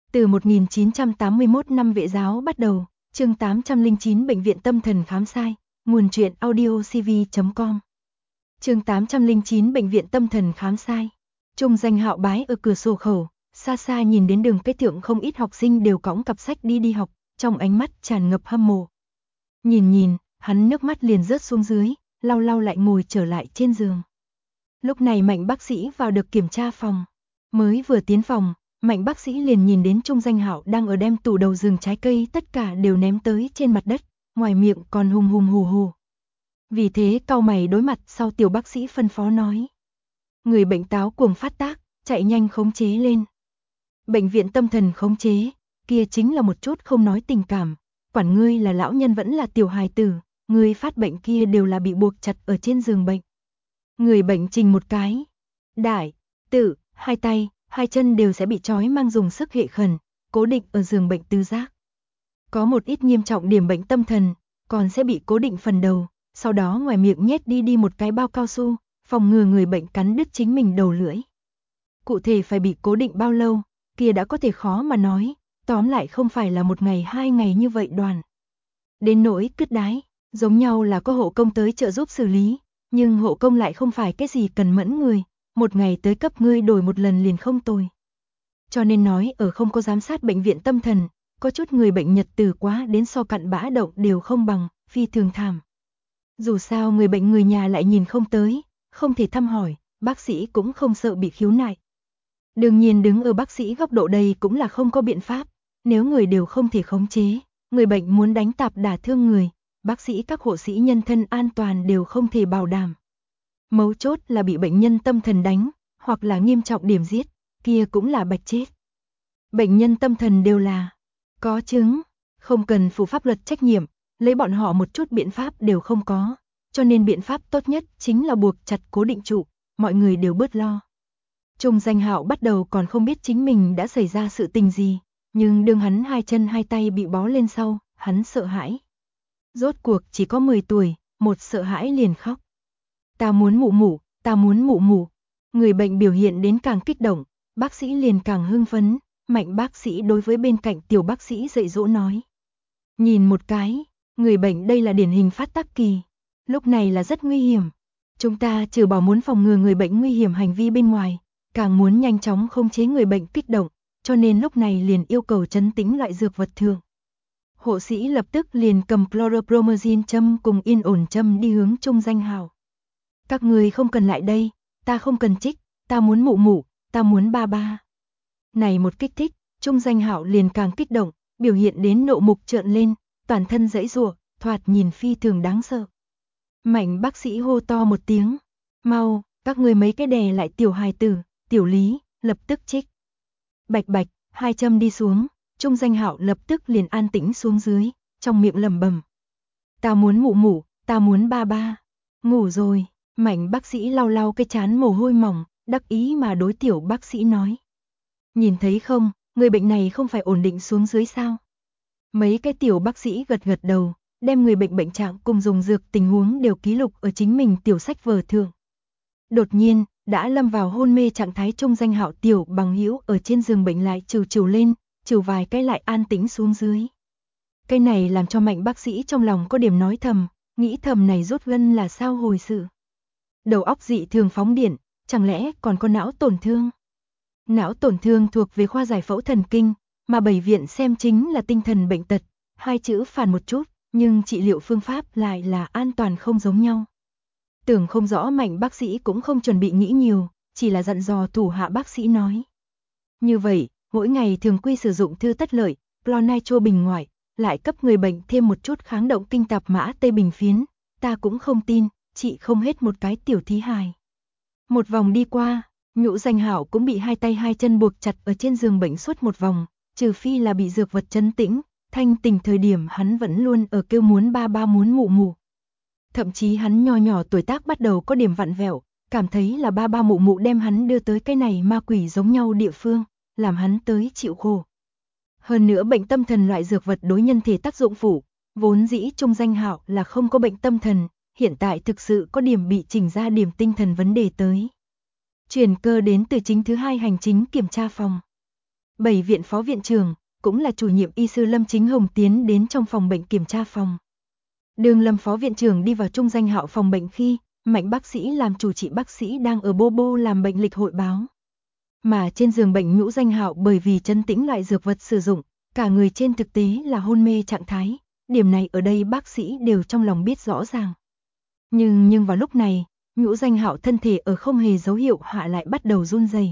Từ 1981 năm vệ giáo bắt đầu, chương 809 Bệnh viện tâm thần khám sai, nguồn truyện audiocv.com. Chương 809 Bệnh viện tâm thần khám sai. Trung Danh Hạo bái ở cửa sổ khẩu, xa xa nhìn đến đường cái thượng không ít học sinh đều cõng cặp sách đi học, trong ánh mắt tràn ngập hâm mộ. Nhìn, hắn nước mắt liền rớt xuống dưới, lau lại ngồi trở lại trên giường. Lúc này Mạnh bác sĩ vào được kiểm tra phòng. Mới vừa tiến phòng, Mạnh bác sĩ liền nhìn đến Trung Danh Hạo đang ở đem tủ đầu giường trái cây tất cả đều ném tới trên mặt đất, ngoài miệng còn hùng hù hù. Vì thế cau mày đối mặt sau tiểu bác sĩ phân phó nói. Người bệnh táo cuồng phát tác, chạy nhanh khống chế lên. Bệnh viện tâm thần khống chế, kia chính là một chút không nói tình cảm, quản ngươi là lão nhân vẫn là tiểu hài tử, ngươi phát bệnh kia đều là bị buộc chặt ở trên giường bệnh. Người bệnh trình một cái, đại, tử, hai tay, hai chân đều sẽ bị trói mang dùng sức hệ khẩn, cố định ở giường bệnh tứ giác. Có một ít nghiêm trọng điểm bệnh tâm thần, còn sẽ bị cố định phần đầu, sau đó ngoài miệng nhét đi một cái bao cao su, phòng ngừa người bệnh cắn đứt chính mình đầu lưỡi. Cụ thể phải bị cố định bao lâu, kia đã có thể khó mà nói, tóm lại không phải là một ngày hai ngày như vậy đoàn. Đến nỗi cứt đái, giống nhau là có hộ công tới trợ giúp xử lý, nhưng hộ công lại không phải cái gì cần mẫn người, một ngày tới cấp ngươi đổi một lần liền không tồi. Cho nên nói ở không có giám sát bệnh viện tâm thần, có chút người bệnh nhật từ quá đến so cặn bã động đều không bằng, phi thường thảm. Dù sao người bệnh người nhà lại nhìn không tới, không thể thăm hỏi, bác sĩ cũng không sợ bị khiếu nại. Đương nhiên đứng ở bác sĩ góc độ đây cũng là không có biện pháp, nếu người đều không thể khống chế, người bệnh muốn đánh tạp đả thương người, bác sĩ các hộ sĩ nhân thân an toàn đều không thể bảo đảm. Mấu chốt là bị bệnh nhân tâm thần đánh, hoặc là nghiêm trọng điểm giết, kia cũng là bạch chết. Bệnh nhân tâm thần đều là có chứng, không cần phụ pháp luật trách nhiệm, lấy bọn họ một chút biện pháp đều không có, cho nên biện pháp tốt nhất chính là buộc chặt cố định trụ, mọi người đều bớt lo. Trung Danh Hạo bắt đầu còn không biết chính mình đã xảy ra sự tình gì, nhưng đương hắn hai chân hai tay bị bó lên sau, hắn sợ hãi. Rốt cuộc chỉ có 10 tuổi, một sợ hãi liền khóc. Ta muốn mụ mụ, ta muốn mụ mụ. Người bệnh biểu hiện đến càng kích động, bác sĩ liền càng hưng phấn, Mạnh bác sĩ đối với bên cạnh tiểu bác sĩ dạy dỗ nói. Nhìn một cái, người bệnh đây là điển hình phát tác kỳ, lúc này là rất nguy hiểm. Chúng ta trừ bỏ muốn phòng ngừa người bệnh nguy hiểm hành vi bên ngoài, càng muốn nhanh chóng khống chế người bệnh kích động, cho nên lúc này liền yêu cầu trấn tĩnh loại dược vật thường. Hộ sĩ lập tức liền cầm chlorpromazine châm cùng yên ổn châm đi hướng Trung Danh Hạo. Các người không cần lại đây, ta không cần trích, ta muốn mụ mụ, ta muốn ba ba. Này một kích thích, Trung Danh Hạo liền càng kích động, biểu hiện đến nộ mục trợn lên, toàn thân giãy giụa, thoạt nhìn phi thường đáng sợ. Mạnh bác sĩ hô to một tiếng, mau, các người mấy cái đè lại tiểu hài tử, tiểu Lý, lập tức trích. Bạch bạch, hai châm đi xuống, Trung Danh Hạo lập tức liền an tĩnh xuống dưới, trong miệng lẩm bẩm. Ta muốn mụ mụ, ta muốn ba ba. Ngủ rồi, Mạnh bác sĩ lau cái trán mồ hôi mỏng, đắc ý mà đối tiểu bác sĩ nói. Nhìn thấy không, người bệnh này không phải ổn định xuống dưới sao? Mấy cái tiểu bác sĩ gật đầu, đem người bệnh bệnh trạng cùng dùng dược tình huống đều ký lục ở chính mình tiểu sách vở thượng. Đột nhiên, đã lâm vào hôn mê trạng thái Trung Danh Hạo tiểu bằng hữu ở trên giường bệnh lại trừ lên, trừ vài cái lại an tĩnh xuống dưới. Cái này làm cho Mạnh bác sĩ trong lòng có điểm nói thầm, nghĩ thầm này rốt gân là sao hồi sự. Đầu óc dị thường phóng điện, chẳng lẽ còn có não tổn thương? Não tổn thương thuộc về khoa giải phẫu thần kinh, mà bệnh viện xem chính là tinh thần bệnh tật, hai chữ phản một chút, nhưng trị liệu phương pháp lại là an toàn không giống nhau. Tưởng không rõ Mạnh bác sĩ cũng không chuẩn bị nghĩ nhiều, chỉ là dặn dò thủ hạ bác sĩ nói. Như vậy, mỗi ngày thường quy sử dụng thư tất lợi, clonitro bình ngoại, lại cấp người bệnh thêm một chút kháng động kinh tạp mã tê bình phiến, ta cũng không tin, chị không hết một cái tiểu thí hài. Một vòng đi qua, Nhũ Danh Hạo cũng bị hai tay hai chân buộc chặt ở trên giường bệnh suốt một vòng, trừ phi là bị dược vật trấn tĩnh, thanh tỉnh thời điểm hắn vẫn luôn ở kêu muốn ba ba muốn mụ mụ. Thậm chí hắn nho nhỏ tuổi tác bắt đầu có điểm vặn vẹo, cảm thấy là ba ba mụ mụ đem hắn đưa tới cái này ma quỷ giống nhau địa phương, làm hắn tới chịu khổ. Hơn nữa bệnh tâm thần loại dược vật đối nhân thể tác dụng phụ, vốn dĩ Trung Danh Hạo là không có bệnh tâm thần, hiện tại thực sự có điểm bị chỉnh ra điểm tinh thần vấn đề tới. Chuyển cơ đến từ chính thứ hai hành chính kiểm tra phòng. 7 viện phó viện trưởng, cũng là chủ nhiệm y sư Lâm Chính Hồng tiến đến trong phòng bệnh kiểm tra phòng. Đường Lâm phó viện trưởng đi vào Trung Danh Hạo phòng bệnh khi Mạnh bác sĩ làm chủ trị bác sĩ đang ở bô làm bệnh lịch hội báo. Mà trên giường bệnh Nhũ Danh Hạo bởi vì chấn tĩnh loại dược vật sử dụng, cả người trên thực tế là hôn mê trạng thái, điểm này ở đây bác sĩ đều trong lòng biết rõ ràng. Nhưng vào lúc này, Nhũ Danh Hạo thân thể ở không hề dấu hiệu hạ lại bắt đầu run rẩy.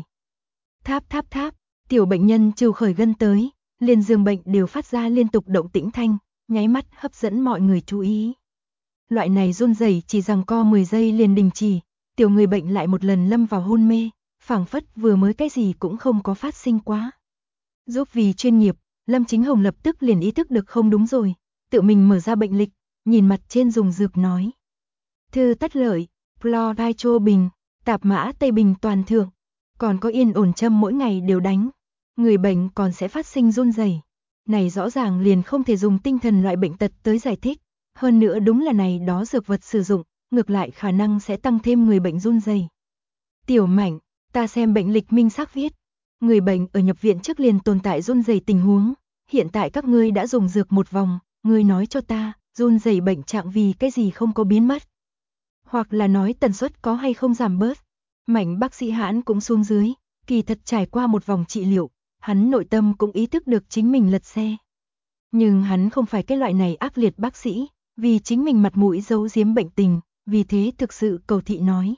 Tháp, tiểu bệnh nhân trừ khởi gân tới, liền giường bệnh đều phát ra liên tục động tĩnh thanh, nháy mắt hấp dẫn mọi người chú ý. Loại này run rẩy chỉ giằng co 10 giây liền đình chỉ, tiểu người bệnh lại một lần lâm vào hôn mê, phảng phất vừa mới cái gì cũng không có phát sinh quá. Giúp vì chuyên nghiệp, Lâm Chính Hồng lập tức liền ý thức được không đúng rồi, tự mình mở ra bệnh lịch, nhìn mặt trên dùng dược nói. Thư tất lợi, Chlorhydro bình, tạp mã Tây Bình toàn thượng, còn có yên ổn châm mỗi ngày đều đánh. Người bệnh còn sẽ phát sinh run rẩy. Này rõ ràng liền không thể dùng tinh thần loại bệnh tật tới giải thích, hơn nữa đúng là này đó dược vật sử dụng, ngược lại khả năng sẽ tăng thêm người bệnh run rẩy. Tiểu Mạnh, ta xem bệnh lịch minh xác viết, người bệnh ở nhập viện trước liền tồn tại run rẩy tình huống, hiện tại các ngươi đã dùng dược một vòng, ngươi nói cho ta, run rẩy bệnh trạng vì cái gì không có biến mất, hoặc là nói tần suất có hay không giảm bớt. Mạnh bác sĩ Hãn cũng xuống dưới, kỳ thật trải qua một vòng trị liệu, hắn nội tâm cũng ý thức được chính mình lật xe. Nhưng hắn không phải cái loại này ác liệt bác sĩ, vì chính mình mặt mũi giấu giếm bệnh tình, vì thế thực sự cầu thị nói.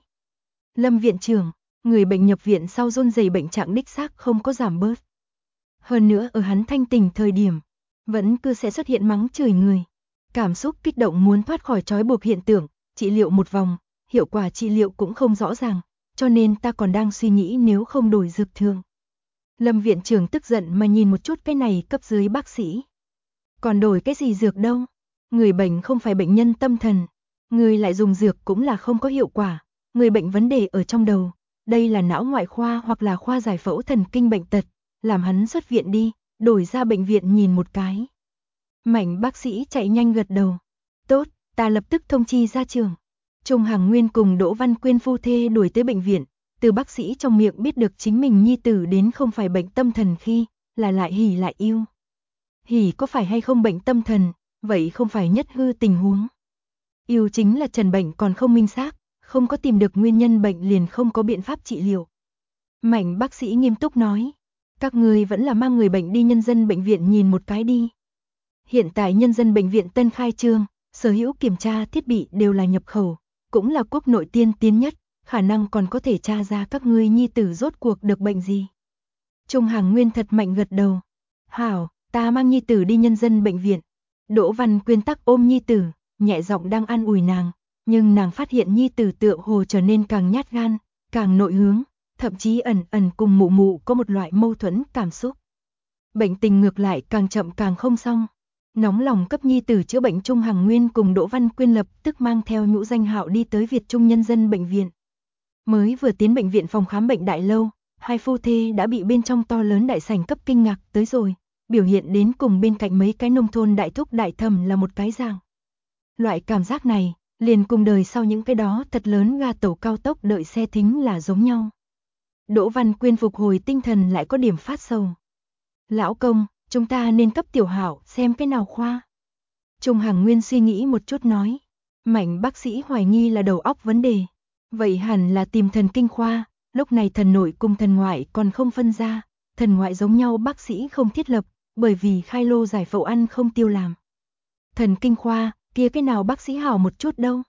Lâm viện trưởng, người bệnh nhập viện sau run rẩy bệnh trạng đích xác không có giảm bớt. Hơn nữa ở hắn thanh tỉnh thời điểm, vẫn cứ sẽ xuất hiện mắng chửi người. Cảm xúc kích động muốn thoát khỏi trói buộc hiện tượng, trị liệu một vòng, hiệu quả trị liệu cũng không rõ ràng, cho nên ta còn đang suy nghĩ nếu không đổi dược thường. Lâm viện trưởng tức giận mà nhìn một chút cái này cấp dưới bác sĩ. Còn đổi cái gì dược đâu? Người bệnh không phải bệnh nhân tâm thần, người lại dùng dược cũng là không có hiệu quả, người bệnh vấn đề ở trong đầu, đây là não ngoại khoa hoặc là khoa giải phẫu thần kinh bệnh tật, làm hắn xuất viện đi, đổi ra bệnh viện nhìn một cái. Mạnh bác sĩ chạy nhanh gật đầu. Tốt, ta lập tức thông chi ra trường. Trung Hằng Nguyên cùng Đỗ Văn Quyên phu thê đuổi tới bệnh viện, từ bác sĩ trong miệng biết được chính mình nhi tử đến không phải bệnh tâm thần khi, là lại hỉ lại yêu. Hỉ có phải hay không bệnh tâm thần, vậy không phải nhất hư tình huống. Yêu chính là trần bệnh còn không minh xác, không có tìm được nguyên nhân bệnh liền không có biện pháp trị liệu. Mạnh bác sĩ nghiêm túc nói, các người vẫn là mang người bệnh đi nhân dân bệnh viện nhìn một cái đi. Hiện tại nhân dân bệnh viện tân khai trương, sở hữu kiểm tra thiết bị đều là nhập khẩu, cũng là quốc nội tiên tiến nhất, khả năng còn có thể tra ra các ngươi nhi tử rốt cuộc được bệnh gì. Trung Hằng Nguyên thật mạnh gật đầu. Hảo, ta mang nhi tử đi nhân dân bệnh viện. Đỗ Văn Quyên tắc ôm nhi tử, nhẹ giọng đang an ủi nàng, nhưng nàng phát hiện nhi tử tựa hồ trở nên càng nhát gan, càng nội hướng, thậm chí ẩn ẩn cùng mụ mụ có một loại mâu thuẫn cảm xúc. Bệnh tình ngược lại càng chậm càng không xong. Nóng lòng cấp nhi tử chữa bệnh, Trung Hằng Nguyên cùng Đỗ Văn Quyên lập tức mang theo Nhũ Danh Hạo đi tới Việt Trung nhân dân bệnh viện. Mới vừa tiến bệnh viện phòng khám bệnh đại lâu, hai phu thê đã bị bên trong to lớn đại sảnh cấp kinh ngạc tới rồi, biểu hiện đến cùng bên cạnh mấy cái nông thôn đại thúc đại thẩm là một cái dạng. Loại cảm giác này, liền cùng đời sau những cái đó thật lớn ga tàu cao tốc đợi xe thính là giống nhau. Đỗ Văn Quyên phục hồi tinh thần lại có điểm phát sầu. Lão công, chúng ta nên cấp tiểu Hạo xem cái nào khoa. Trung Hằng Nguyên suy nghĩ một chút nói. Mạnh bác sĩ hoài nghi là đầu óc vấn đề. Vậy hẳn là tìm thần kinh khoa, lúc này thần nội cùng thần ngoại còn không phân ra. Thần ngoại giống nhau bác sĩ không thiết lập, bởi vì khai lô giải phẫu ăn không tiêu làm. Thần kinh khoa, kia cái nào bác sĩ hảo một chút đâu.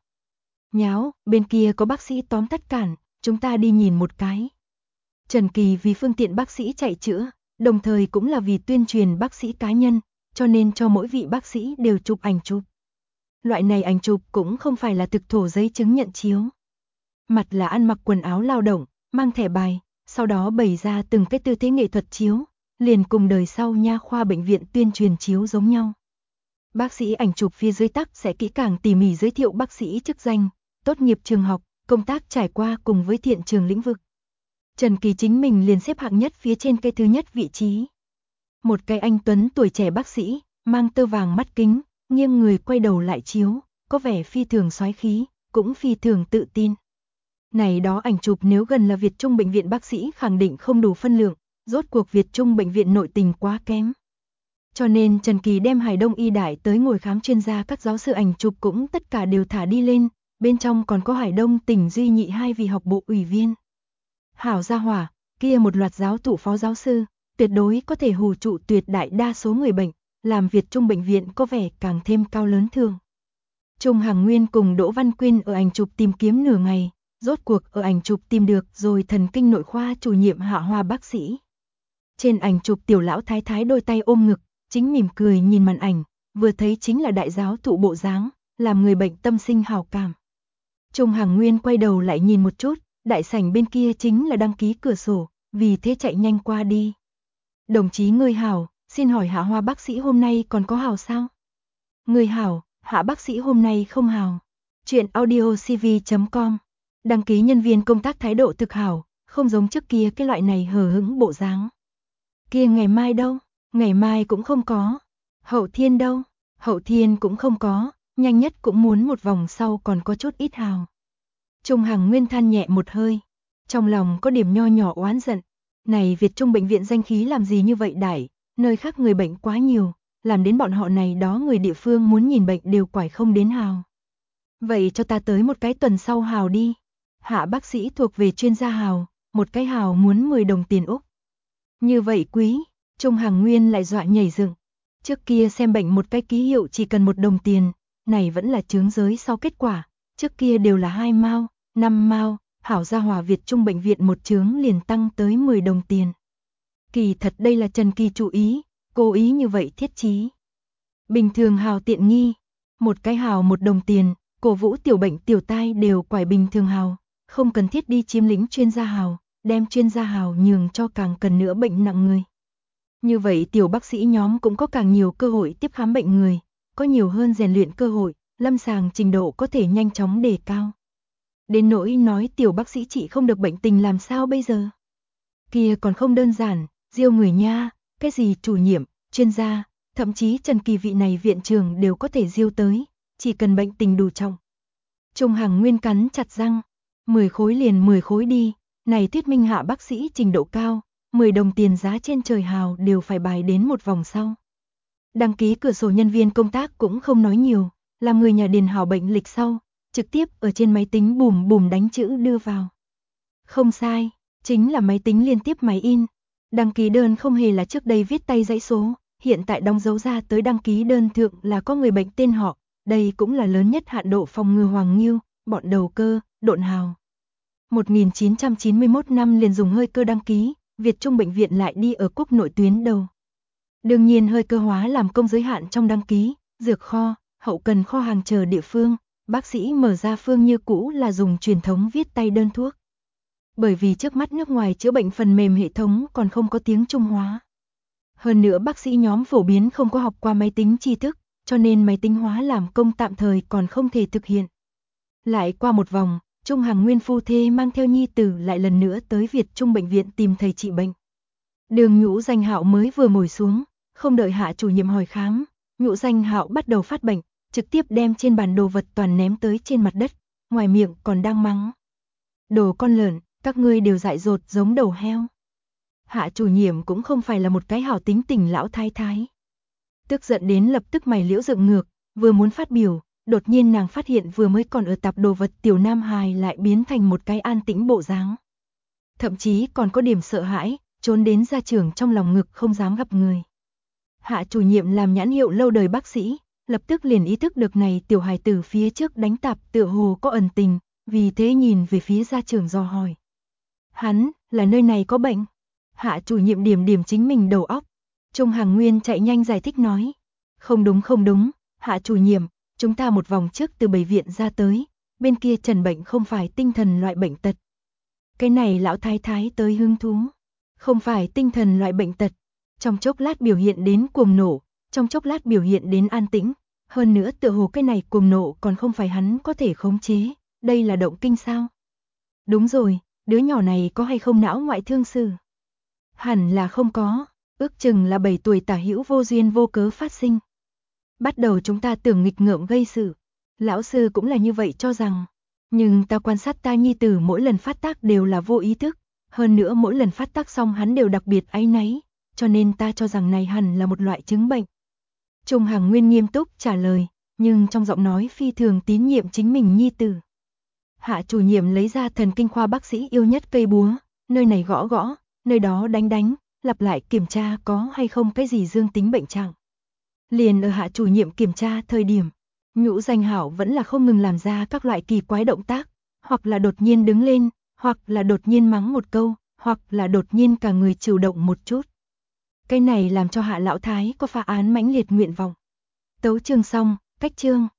Nháo, bên kia có bác sĩ tóm tắt cản, chúng ta đi nhìn một cái. Trần Kỳ vì phương tiện bác sĩ chạy chữa, đồng thời cũng là vì tuyên truyền bác sĩ cá nhân, cho nên cho mỗi vị bác sĩ đều chụp ảnh chụp. Loại này ảnh chụp cũng không phải là thực thổ giấy chứng nhận chiếu. Mặt là ăn mặc quần áo lao động, mang thẻ bài, sau đó bày ra từng cái tư thế nghệ thuật chiếu, liền cùng đời sau nha khoa bệnh viện tuyên truyền chiếu giống nhau. Bác sĩ ảnh chụp phía dưới tắc sẽ kỹ càng tỉ mỉ giới thiệu bác sĩ chức danh, tốt nghiệp trường học, công tác trải qua cùng với thiện trường lĩnh vực. Trần Kỳ chính mình liền xếp hạng nhất phía trên cái thứ nhất vị trí. Một cái anh tuấn tuổi trẻ bác sĩ, mang tơ vàng mắt kính, nghiêng người quay đầu lại chiếu, có vẻ phi thường soái khí, cũng phi thường tự tin. Này đó ảnh chụp nếu gần là Việt Trung bệnh viện bác sĩ khẳng định không đủ phân lượng, rốt cuộc Việt Trung bệnh viện nội tình quá kém. Cho nên Trần Kỳ đem Hải Đông y đại tới ngồi khám chuyên gia, các giáo sư ảnh chụp cũng tất cả đều thả đi lên, bên trong còn có Hải Đông tỉnh Duy Nhị 2 vị học bộ ủy viên. Hảo gia hỏa, kia một loạt giáo thụ phó giáo sư, tuyệt đối có thể hù trụ tuyệt đại đa số người bệnh, làm Việt Trung bệnh viện có vẻ càng thêm cao lớn thường. Trung Hằng Nguyên cùng Đỗ Văn Quyên ở ảnh chụp tìm kiếm nửa ngày, rốt cuộc ở ảnh chụp tìm được rồi thần kinh nội khoa chủ nhiệm Hạ Hoa bác sĩ. Trên ảnh chụp tiểu lão thái thái đôi tay ôm ngực, chính mỉm cười nhìn màn ảnh, vừa thấy chính là đại giáo thụ bộ dáng, làm người bệnh tâm sinh hảo cảm. Trung Hằng Nguyên quay đầu lại nhìn một chút, đại sảnh bên kia chính là đăng ký cửa sổ, vì thế chạy nhanh qua đi. Đồng chí người hảo, xin hỏi Hạ Hoa bác sĩ hôm nay còn có hảo sao? Người hảo, Hạ bác sĩ hôm nay không hảo. Chuyện audiocv.com. Đăng ký nhân viên công tác thái độ thực hảo, không giống trước kia cái loại này hờ hững bộ dáng. Kia ngày mai đâu? Ngày mai cũng không có. Hậu thiên đâu? Hậu thiên cũng không có, nhanh nhất cũng muốn một vòng sau còn có chút ít hào. Trung Hằng Nguyên than nhẹ một hơi, trong lòng có điểm nho nhỏ oán giận. Này Việt Trung bệnh viện danh khí làm gì như vậy đại, nơi khác người bệnh quá nhiều, làm đến bọn họ này đó người địa phương muốn nhìn bệnh đều quải không đến hào. Vậy cho ta tới một cái tuần sau hào đi. Hạ bác sĩ thuộc về chuyên gia hào, một cái hào muốn 10 đồng tiền Úc. Như vậy quý, Trung Hằng Nguyên lại dọa nhảy dựng. Trước kia xem bệnh một cái ký hiệu chỉ cần 1 đồng tiền, này vẫn là chướng giới sau kết quả, trước kia đều là 2 mao, 5 mao, hảo gia hòa Việt Trung bệnh viện một chướng liền tăng tới 10 đồng tiền. Kỳ thật đây là Trần Kỳ chủ ý, cố ý như vậy thiết chí. Bình thường hào tiện nghi, một cái hào 1 đồng tiền, cổ vũ tiểu bệnh tiểu tai đều quải bình thường hào, không cần thiết đi chiếm lĩnh chuyên gia hào, đem chuyên gia hào nhường cho càng cần nữa bệnh nặng người. Như vậy tiểu bác sĩ nhóm cũng có càng nhiều cơ hội tiếp khám bệnh người, có nhiều hơn rèn luyện cơ hội, lâm sàng trình độ có thể nhanh chóng đề cao. Đến nỗi nói tiểu bác sĩ trị không được bệnh tình làm sao bây giờ? Kia còn không đơn giản, diêu người nha, cái gì chủ nhiệm, chuyên gia, thậm chí Trần Kỳ vị này viện trưởng đều có thể diêu tới, chỉ cần bệnh tình đủ trọng. Trung Hằng Nguyên cắn chặt răng, 10 khối liền 10 khối đi, này thuyết minh Hạ bác sĩ trình độ cao, 10 đồng tiền giá trên trời hào đều phải bài đến một vòng sau. Đăng ký cửa sổ nhân viên công tác cũng không nói nhiều, làm người nhà điền hảo bệnh lịch sau, trực tiếp ở trên máy tính bùm bùm đánh chữ đưa vào. Không sai, chính là máy tính liên tiếp máy in. Đăng ký đơn không hề là trước đây viết tay dãy số, hiện tại đóng dấu ra tới đăng ký đơn thượng là có người bệnh tên họ, đây cũng là lớn nhất hạn độ phòng ngừa hoàng nghiêu, bọn đầu cơ, độn hào. 1991 năm liền dùng hơi cơ đăng ký, Việt Trung bệnh viện lại đi ở quốc nội tuyến đầu. Đương nhiên hơi cơ hóa làm công giới hạn trong đăng ký, dược kho, hậu cần kho hàng chờ địa phương, bác sĩ mở ra phương như cũ là dùng truyền thống viết tay đơn thuốc. Bởi vì trước mắt nước ngoài chữa bệnh phần mềm hệ thống còn không có tiếng Trung hóa. Hơn nữa bác sĩ nhóm phổ biến không có học qua máy tính tri thức, cho nên máy tính hóa làm công tạm thời còn không thể thực hiện. Lại qua một vòng, Trung Hằng Nguyên phu thê mang theo nhi tử lại lần nữa tới Việt Trung bệnh viện tìm thầy trị bệnh. Đường Nhũ Danh Hạo mới vừa ngồi xuống, không đợi Hạ chủ nhiệm hỏi khám, Nhũ Danh Hạo bắt đầu phát bệnh, trực tiếp đem trên bàn đồ vật toàn ném tới trên mặt đất, ngoài miệng còn đang mắng. Đồ con lợn, các ngươi đều dại dột giống đầu heo. Hạ chủ nhiệm cũng không phải là một cái hảo tính tình lão thái thái. Tức giận đến lập tức mày liễu dựng ngược, vừa muốn phát biểu, đột nhiên nàng phát hiện vừa mới còn ở tạp đồ vật tiểu nam hài lại biến thành một cái an tĩnh bộ dáng. Thậm chí còn có điểm sợ hãi, trốn đến gia trưởng trong lòng ngực không dám gặp người. Hạ chủ nhiệm làm nhãn hiệu lâu đời bác sĩ, lập tức liền ý thức được này tiểu hài tử phía trước đánh tạp tựa hồ có ẩn tình, vì thế nhìn về phía gia trưởng dò hỏi. Hắn, là nơi này có bệnh. Hạ chủ nhiệm điểm chính mình đầu óc. Trung Hằng Nguyên chạy nhanh giải thích nói. Không đúng, Hạ chủ nhiệm, chúng ta một vòng trước từ bệnh viện ra tới, bên kia trần bệnh không phải tinh thần loại bệnh tật. Cái này lão thái thái tới hứng thú. Không phải tinh thần loại bệnh tật. Trong chốc lát biểu hiện đến cuồng nộ, trong chốc lát biểu hiện đến an tĩnh. Hơn nữa tựa hồ cái này cuồng nộ còn không phải hắn có thể khống chế. Đây là động kinh sao? Đúng rồi, đứa nhỏ này có hay không não ngoại thương sử? Hẳn là không có, ước chừng là 7 tuổi tả hữu vô duyên vô cớ phát sinh. Bắt đầu chúng ta tưởng nghịch ngợm gây sự, lão sư cũng là như vậy cho rằng. Nhưng ta quan sát ta nhi tử mỗi lần phát tác đều là vô ý thức, Hơn nữa mỗi lần phát tác xong hắn đều đặc biệt áy náy, cho nên ta cho rằng này hẳn là một loại chứng bệnh. Trung Hằng Nguyên nghiêm túc trả lời, nhưng trong giọng nói phi thường tín nhiệm chính mình nhi tử. Hạ chủ nhiệm lấy ra thần kinh khoa bác sĩ yêu nhất cây búa, nơi này gõ gõ, nơi đó đánh đánh, lặp lại kiểm tra có hay không cái gì dương tính bệnh trạng. Liền ở hạ chủ nhiệm kiểm tra thời điểm, Nhũ Danh Hảo vẫn là không ngừng làm ra các loại kỳ quái động tác, hoặc là đột nhiên đứng lên, hoặc là đột nhiên mắng một câu, hoặc là đột nhiên cả người chịu động một chút. Cái này làm cho Hạ lão thái có phá án mãnh liệt nguyện vọng. Tấu chương xong, cách chương.